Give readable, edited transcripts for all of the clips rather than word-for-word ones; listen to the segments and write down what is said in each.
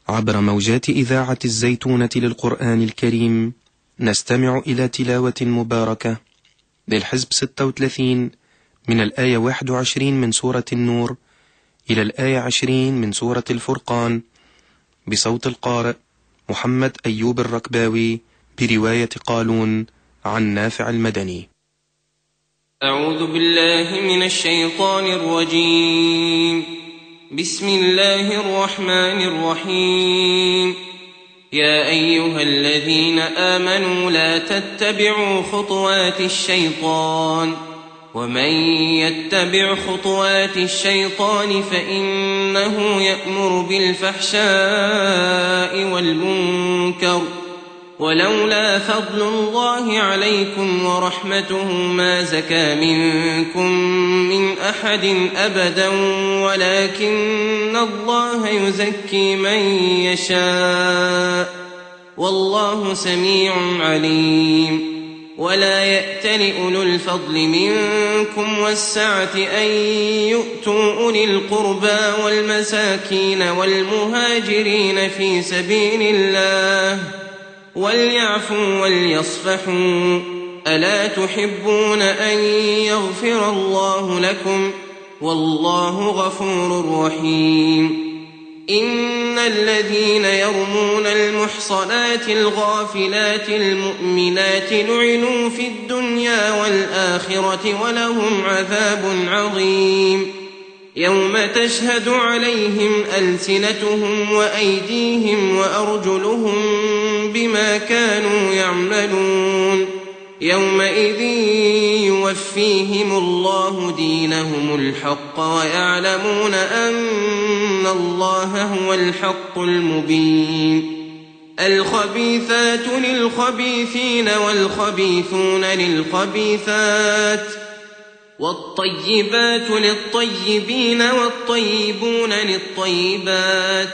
عبر موجات إذاعة الزيتونة للقرآن الكريم نستمع إلى تلاوة مباركة للحزب 36 من الآية 21 من سورة النور إلى الآية 20 من سورة الفرقان بصوت القارئ محمد أيوب الركباوي برواية قالون عن نافع المدني. أعوذ بالله من الشيطان الرجيم. بسم الله الرحمن الرحيم. يا أيها الذين آمنوا لا تتبعوا خطوات الشيطان ومن يتبع خطوات الشيطان فإنه يأمر بالفحشاء والمنكر ولولا فضل الله عليكم ورحمته ما زكى منكم من أحد أبدا ولكن الله يزكي من يشاء والله سميع عليم. ولا يأتل أولو الفضل منكم والسعة أن يؤتوا أولي القربى والمساكين والمهاجرين في سبيل الله وليعفوا وليصفحوا ألا تحبون أن يغفر الله لكم والله غفور رحيم. إن الذين يرمون المحصنات الغافلات المؤمنات لعنوا في الدنيا والآخرة ولهم عذاب عظيم. يوم تشهد عليهم ألسنتهم وأيديهم وأرجلهم بما كانوا يعملون يومئذ يوفيهم الله دينهم الحق ويعلمون أن الله هو الحق المبين. الخبيثات للخبيثين والخبيثون للخبيثات والطيبات للطيبين والطيبون للطيبات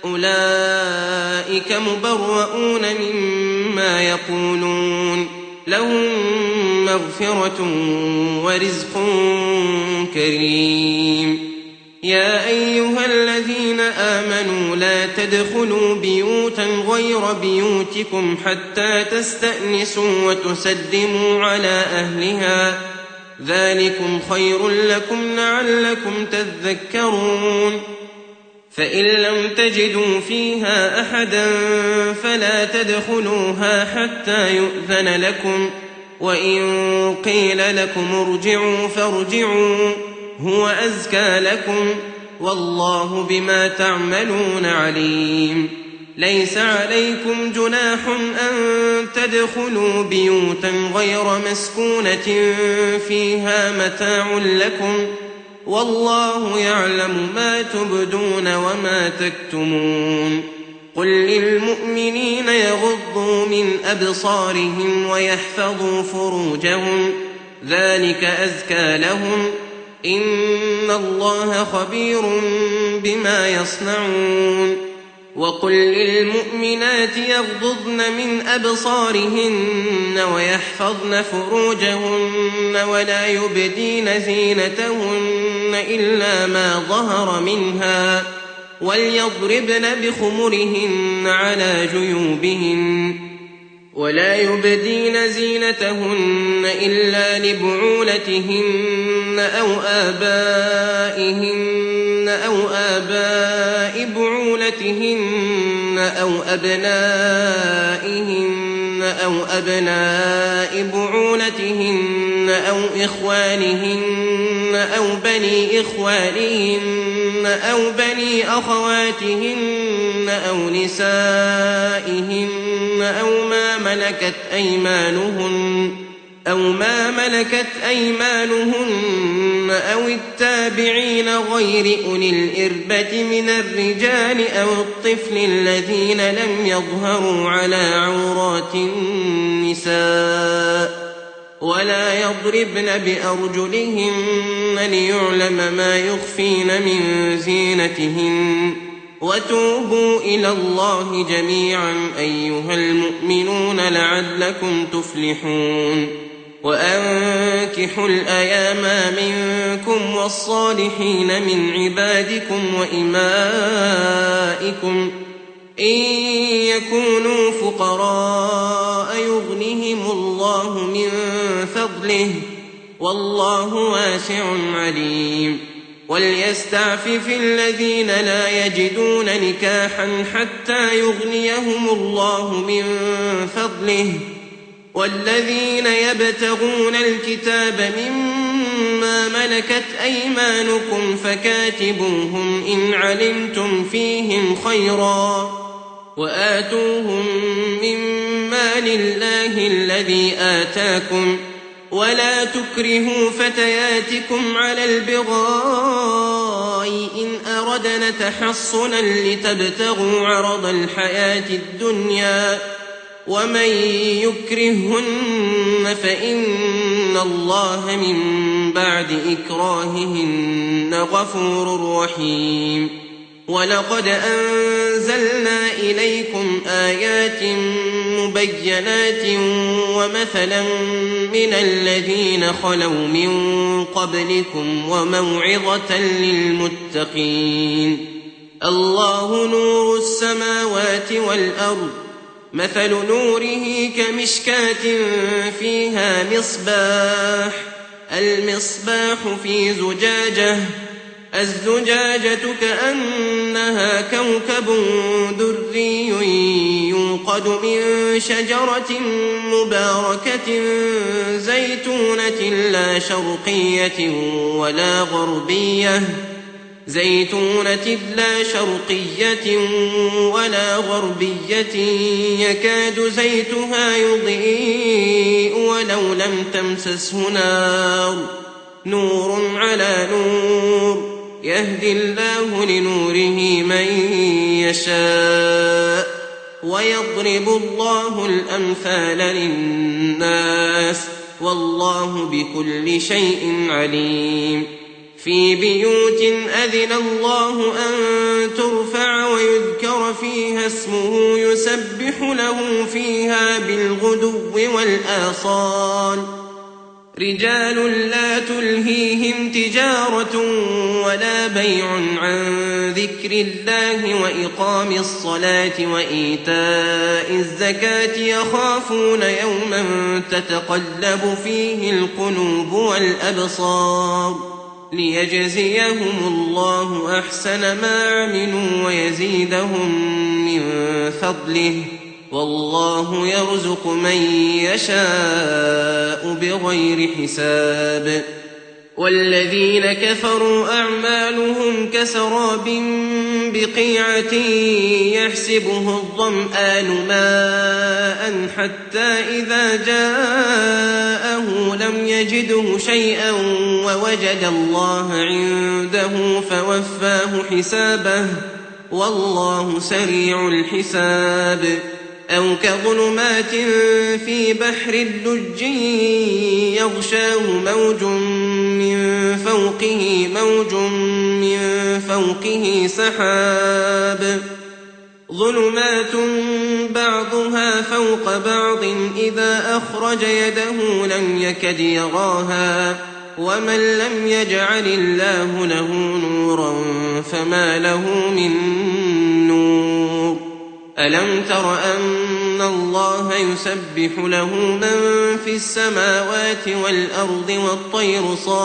أولئك مبرؤون مما يقولون لهم مغفرة ورزق كريم. يا أيها الذين آمنوا لا تدخلوا بيوتا غير بيوتكم حتى تستأنسوا وتسلموا على أهلها ذلكم خير لكم لعلكم تذكرون. فإن لم تجدوا فيها أحدا فلا تدخلوها حتى يؤذن لكم وإن قيل لكم ارجعوا فارجعوا هو أزكى لكم والله بما تعملون عليم. ليس عليكم جناح أن تدخلوا بيوتا غير مسكونة فيها متاع لكم والله يعلم ما تبدون وما تكتمون. قل للمؤمنين يغضوا من أبصارهم ويحفظوا فروجهم ذلك أزكى لهم إن الله خبير بما يصنعون. وقل للمؤمنات يغضضن من أبصارهن ويحفظن فروجهن ولا يبدين زينتهن إلا ما ظهر منها وليضربن بخمرهن على جيوبهن ولا يبدين زينتهن إلا لبعولتهن أو آباء بعولتهن أو أبناء بعولتهن أو إخوانهن أو بني إخوانهن أو بني أخواتهن أو نسائهن أو ما ملكت أيمانهن أو التابعين غير أولي الإربة من الرجال أو الطفل الذين لم يظهروا على عورات النساء ولا يضربن بأرجلهن ليعلم ما يخفين من زينتهن. وتوبوا إلى الله جميعا أيها المؤمنون لعلكم تفلحون. وأنكحوا الأيام منكم والصالحين من عبادكم وإمائكم إن يكونوا فقراء يغنهم الله من فضله والله واسع عليم وليستعفف الذين لا يجدون نكاحا حتى يغنيهم الله من فضله والذين يبتغون الكتاب مما ملكت أيمانكم فكاتبوهم إن علمتم فيهم خيرا وآتوهم مما لله الذي آتاكم ولا تكرهوا فتياتكم على البغاء إن أردنا تحصنا لتبتغوا عرض الحياة الدنيا ومن يكرهن فإن الله من بعد إكراههن غفور رحيم ولقد أنزلنا إليكم آيات مبينات ومثلا من الذين خلوا من قبلكم وموعظة للمتقين الله نور السماوات والأرض مثل نوره كمشكاة فيها مصباح المصباح في زجاجة الزجاجة كأنها كوكب دري يوقد من شجرة مباركة زيتونة لا شرقية ولا غربية يكاد زيتها يضيء ولو لم تمسسه نار نور على نور يهدي الله لنوره من يشاء ويضرب الله الأمثال للناس والله بكل شيء عليم في بيوت أذن الله أن ترفع ويذكر فيها اسمه يسبح له فيها بالغدو والآصال رجال لا تلهيهم تجارة ولا بيع عن ذكر الله وإقام الصلاة وإيتاء الزكاة يخافون يوما تتقلب فيه القلوب والأبصار ليجزيهم الله أحسن ما عملوا ويزيدهم من فضله والله يرزق من يشاء بغير حساب والذين كفروا أعمالهم كسراب بقيعة يحسبه الظمآن ماء حتى إذا جاءه لم يجده شيئا ووجد الله عنده فوفاه حسابه والله سريع الحساب أو كظلمات في بحر اللج يغشاه موج من فوقه سحاب ظلمات بعضها فوق بعض إذا أخرج يده لم يكد يراها ومن لم يجعل الله له نورا فما له من نور ألم تر أن الله يسبح له من في السماوات والأرض والطير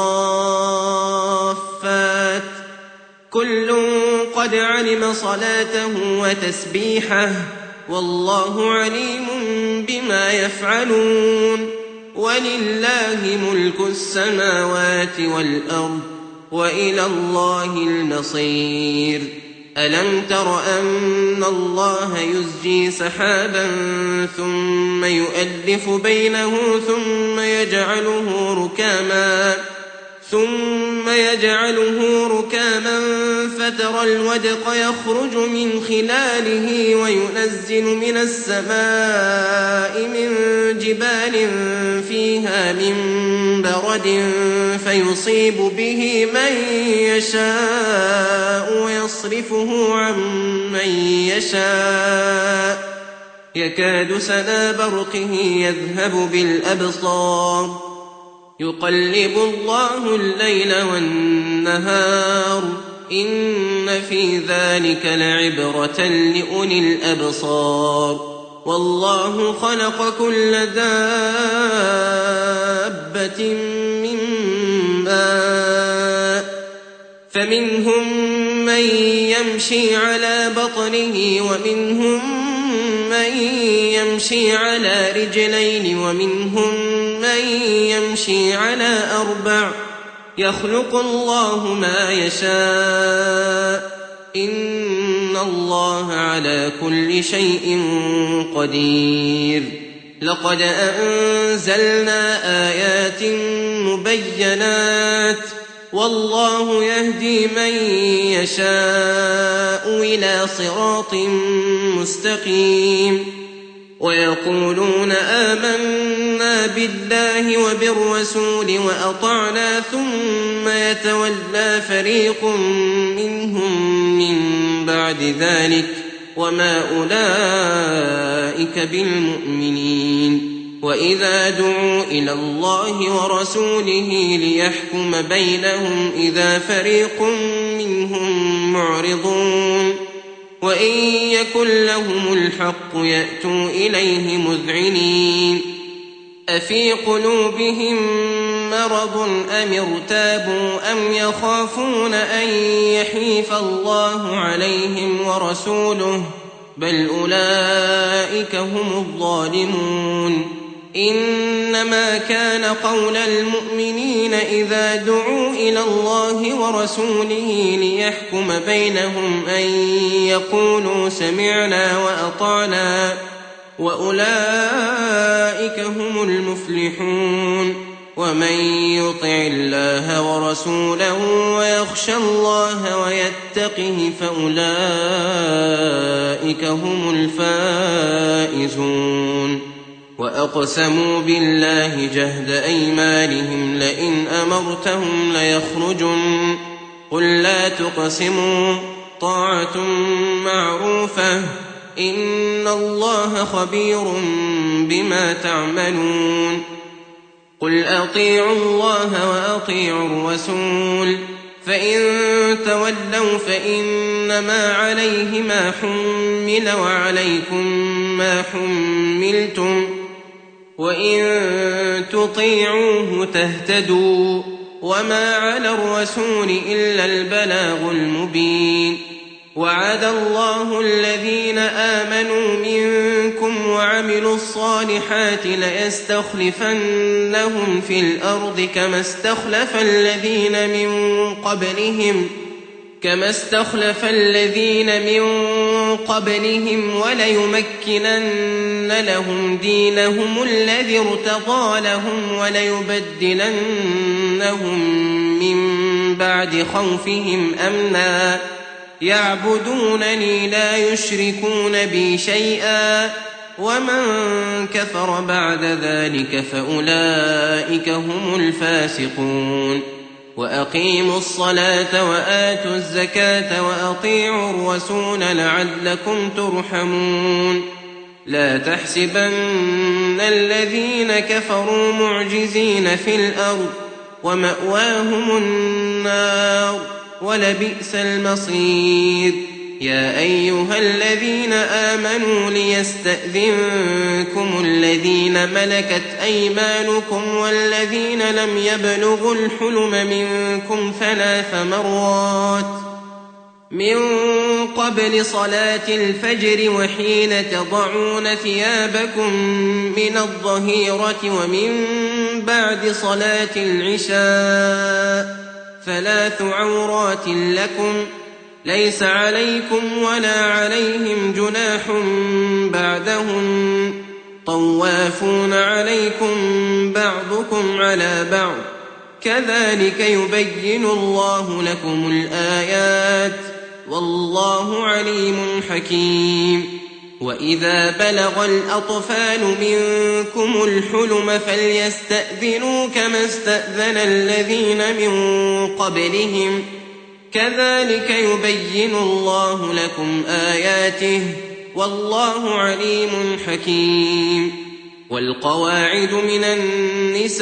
صافات كل قد علم صلاته وتسبيحه والله عليم بما يفعلون ولله ملك السماوات والأرض وإلى الله المصير ألم تر أن الله يزجي سحابا ثم يؤلف بينه ثم يجعله ركاما فترى الودق يخرج من خلاله وينزل من السماء من جبال فيها من برد فيصيب به من يشاء ويصرفه عن من يشاء يكاد سنا برقه يذهب يقلب الله الليل والنهار إن في ذلك لعبرة لأولي الأبصار والله خلق كل دابة من ماء فمنهم من يمشي على بطنه ومنهم من يمشي على رجلين ومنهم من يمشي على 4 يخلق الله ما يشاء إن الله على كل شيء قدير لقد أنزلنا آيات مبينات والله يهدي من يشاء إلى صراط مستقيم ويقولون آمنا بالله وبالرسول وأطعنا ثم يتولى فريق منهم من بعد ذلك وما أولئك بالمؤمنين وإذا دعوا إلى الله ورسوله ليحكم بينهم إذا فريق منهم معرضون وإن يكن لهم الحق يأتوا إليه مذعنين أفي قلوبهم مرض أم ارتابوا أم يخافون أن يحيف الله عليهم ورسوله بل أولئك هم الظالمون إنما كان قول المؤمنين إذا دعوا إلى الله ورسوله ليحكم بينهم أن يقولوا سمعنا وأطعنا وأولئك هم المفلحون ومن يطع الله ورسوله ويخشى الله ويتقه فأولئك هم الفائزون وأقسموا بالله جهد أيمانهم لئن أمرتهم ليخرجن قل لا تقسموا طاعة معروفة إن الله خبير بما تعملون قل أطيعوا الله وأطيعوا الرسول فإن تولوا فإنما عليه ما حمل وعليكم ما حملتم وإن تطيعوه تهتدوا وما على الرسول إلا البلاغ المبين وعد الله الذين آمنوا منكم وعملوا الصالحات ليستخلفنهم في الأرض كما استخلف الذين من قبلهم وليمكنن لهم دينهم الذي ارتضى لهم وليبدلنهم من بعد خوفهم أمنا يعبدونني لا يشركون بي شيئا ومن كفر بعد ذلك فأولئك هم الفاسقون وأقيموا الصلاة وآتوا الزكاة وأطيعوا الرسول لعلكم ترحمون لا تحسبن الذين كفروا معجزين في الأرض ومأواهم النار ولبئس المصير يا أيها الذين آمنوا ليستأذنكم الذين ملكت أيمانكم والذين لم يبلغوا الحلم منكم 3 مرات من قبل صلاة الفجر وحين تضعون ثيابكم من الظهيرة ومن بعد صلاة العشاء 3 عورات لكم ليس عليكم ولا عليهم جناح بعدهم طوافون عليكم بعضكم على بعض كذلك يبين الله لكم الآيات والله عليم حكيم وإذا بلغ الأطفال منكم الحلم فليستأذنوا كما استأذن الذين من قبلهم كذلك يبين الله لكم آياته والله عليم حكيم والقواعد من النساء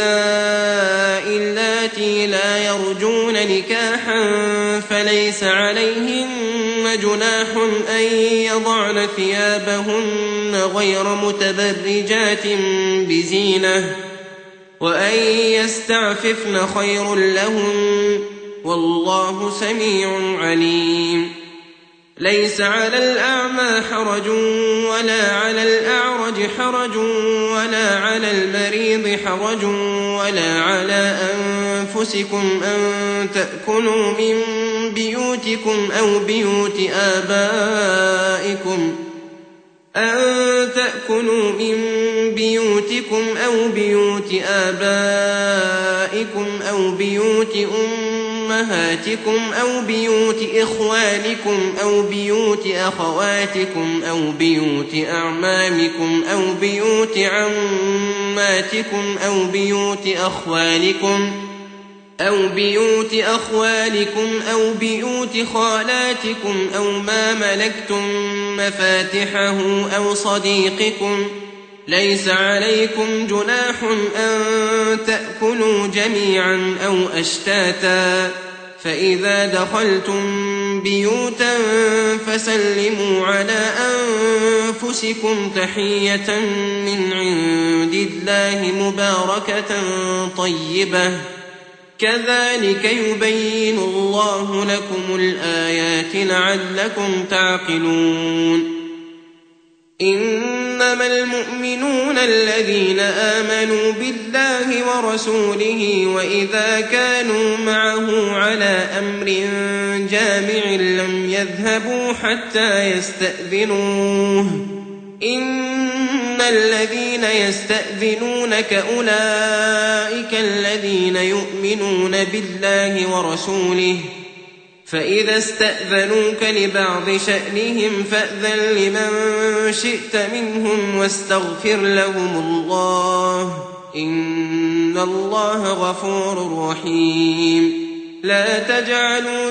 اللاتي لا يرجون نكاحا فليس عليهن جناح أن يضعن ثيابهن غير متبرجات بزينة وأن يستعففن خير لهن والله سميع عليم. ليس على الأعمى حرج ولا على الأعرج حرج ولا على المريض حرج ولا على أنفسكم أن تأكلوا من بيوتكم أو بيوت آبائكم أو بيوت أمهاتكم أو بيوت إخوانكم أو بيوت أخواتكم أو بيوت أعمامكم أو بيوت عماتكم أو بيوت أخوالكم أو بيوت خالاتكم أو ما ملكتم مفاتحه أو صديقكم. ليس عليكم جناح أن تأكلوا جميعا أو أشتاتا فإذا دخلتم بيوتا فسلموا على أنفسكم تحية من عند الله مباركة طيبة كذلك يبين الله لكم الآيات لعلكم تعقلون. إنما المؤمنون الذين آمنوا بالله ورسوله وإذا كانوا معه على أمر جامع لم يذهبوا حتى يستأذنوه. إن الذين يستأذنونك أولئك الذين يؤمنون بالله ورسوله فإذا استأذنوك لبعض شأنهم فأذن لمن شئت منهم واستغفر لهم الله إن الله غفور رحيم. لا تجعلوا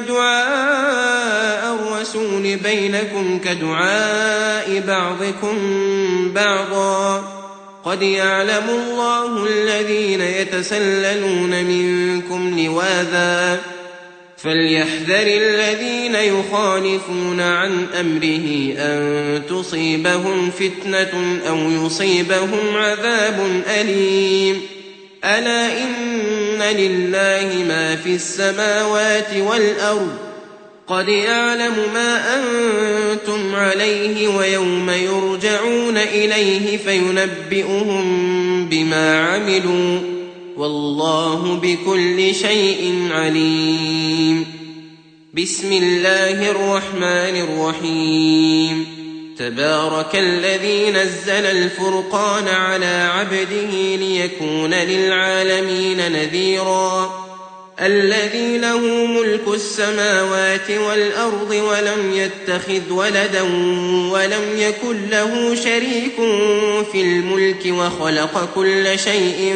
دعاء الرسول بينكم كدعاء بعضكم بعضا قد يعلم الله الذين يتسللون منكم لواذا فليحذر الذين يخالفون عن أمره أن تصيبهم فتنة أو يصيبهم عذاب أليم. ألا إن لله ما في السماوات والأرض قد يعلم ما أنتم عليه ويوم يرجعون إليه فينبئهم بما عملوا والله بكل شيء عليم. بسم الله الرحمن الرحيم. تبارك الذي نزل الفرقان على عبده ليكون للعالمين نذيرا. الذي له ملك السماوات والأرض ولم يتخذ ولدا ولم يكن له شريك في الملك وخلق كل شيء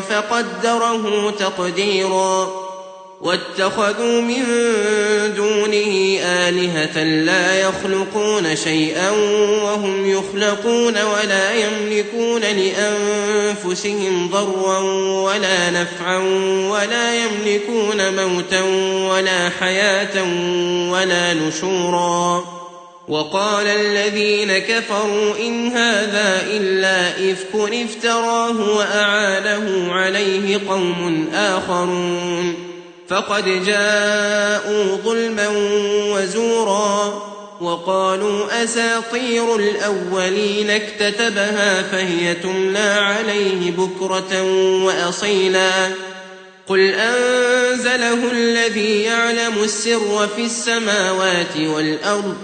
فقدره تقديرا. واتخذوا من دونه آلهة لا يخلقون شيئا وهم يخلقون ولا يملكون لأنفسهم ضرا ولا نفعا ولا يملكون موتا ولا حياة ولا نشورا. وقال الذين كفروا إن هذا إلا إفك افتراه وأعانه عليه قوم آخرون فقد جاءوا ظلما وزورا. وقالوا أساطير الأولين اكتتبها فهي تملى عليه بكرة وأصيلا. قل أنزله الذي يعلم السر في السماوات والأرض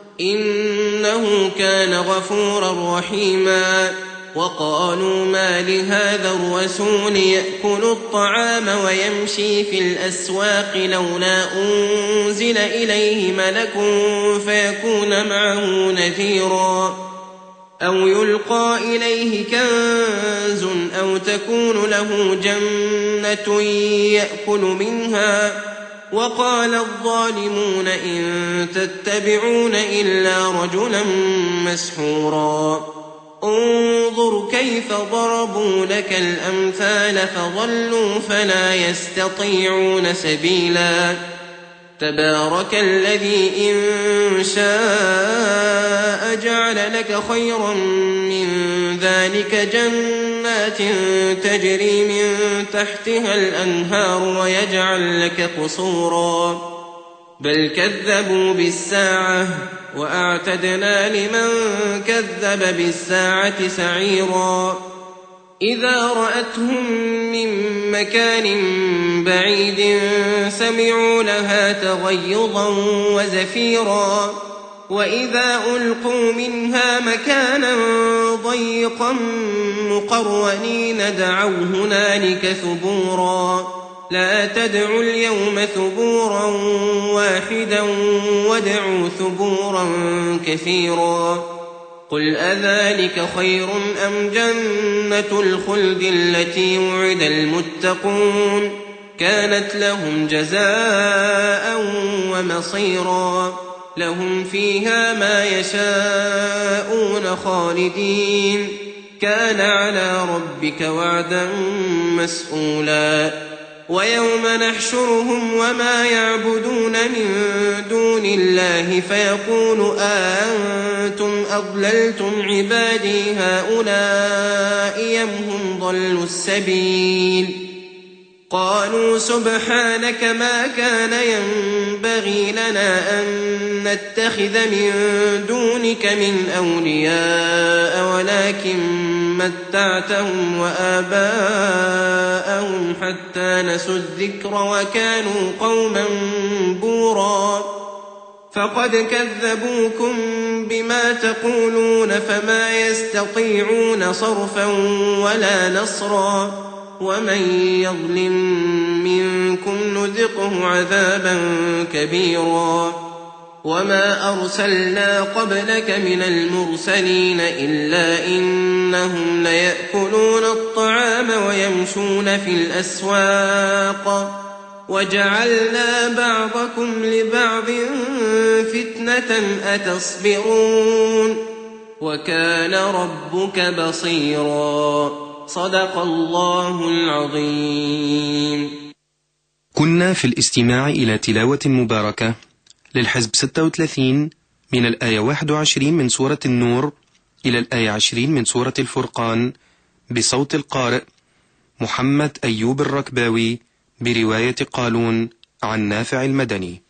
إنه كان غفورا رحيما. وقالوا ما لهذا الرسول يأكل الطعام ويمشي في الأسواق لولا أنزل إليه ملك فيكون معه نذيرا أو يلقى إليه كنز أو تكون له جنة يأكل منها. وقال الظالمون إن تتبعون إلا رجلا مسحورا. انظر كيف ضربوا لك الأمثال فضلوا فلا يستطيعون سبيلا تبارك الذي إن شاء جعل لك خيرا من ذلك جنات تجري من تحتها الأنهار ويجعل لك قصورا بل كذبوا بالساعة وأعتدنا لمن كذب بالساعة سعيرا إذا رأتهم من مكان بعيد سمعوا لها تغيظا وزفيرا وإذا ألقوا منها مكانا ضيقا مقرنين دعوا هنالك ثبورا لا تدعوا اليوم ثبورا واحدا وادعوا ثبورا كثيرا قل أذلك خير أم جنة الخلد التي وعد المتقون كانت لهم جزاء ومصيرا لهم فيها ما يشاءون خالدين كان على ربك وعدا مسئولا ويوم نحشرهم وما يعبدون من دون الله فيقول أأنتم أضللتم عبادي هؤلاء أم هم ضلوا السبيل قالوا سبحانك ما كان ينبغي لنا أن نتخذ من دونك من أولياء ولكن متعتهم وآباءهم حتى نسوا الذكر وكانوا قوما بورا فقد كذبوكم بما تقولون فما يستطيعون صرفا ولا نصرا ومن يظلم منكم نذقه عذابا كبيرا وما أرسلنا قبلك من المرسلين إلا إنهم ليأكلون الطعام ويمشون في الأسواق وجعلنا بعضكم لبعض فتنة أتصبرون وكان ربك بصيرا صدق الله العظيم. كنا في الاستماع إلى تلاوة مباركة للحزب 36 من الآية 21 من سورة النور إلى الآية 20 من سورة الفرقان بصوت القارئ محمد أيوب الركباوي برواية قالون عن نافع المدني.